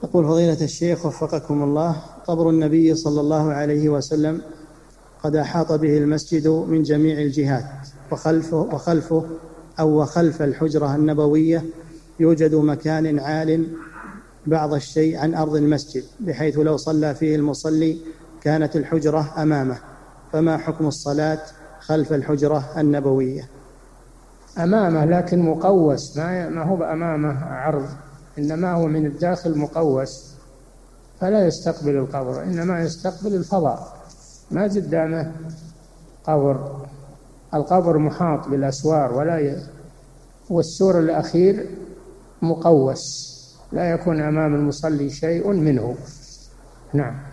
يقول فضيلة الشيخ وفقكم الله: قبر النبي صلى الله عليه وسلم قد أحاط به المسجد من جميع الجهات، وخلف الحجرة النبوية يوجد مكان عال بعض الشيء عن أرض المسجد، بحيث لو صلى فيه المصلي كانت الحجرة أمامه، فما حكم الصلاة خلف الحجرة النبوية؟ أمامه لكن مقوس، ما هو أمامه عرض، إنما هو من الداخل مقوس، فلا يستقبل القبر، إنما يستقبل الفضاء، ما قدامه قبر. القبر محاط بالأسوار والسور الأخير مقوس، لا يكون أمام المصلي شيء منه. نعم.